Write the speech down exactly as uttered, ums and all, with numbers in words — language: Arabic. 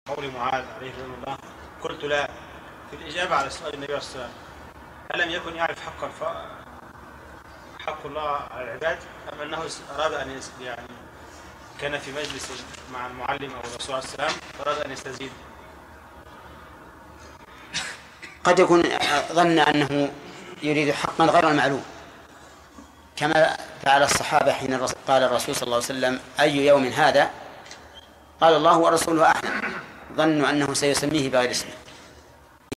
قول معاذ عليه رضوان الله قلت لا، في الإجابة على سؤال النبي صلى الله عليه وسلم هل لم يكن يعرف حق الف... حق الله على العباد، أم أنه أراد أن يعني كان في مجلس مع المعلم أو الرسول عليه السلام أراد أن يستزيد؟ قد يكون ظن أنه يريد حقا غير المعلوم، كما فعل الصحابة حين قال الرسول صلى الله عليه وسلم أي يوم هذا؟ قال الله ورسوله أعلم، ظنوا أنه سيسميه بغير اسمه.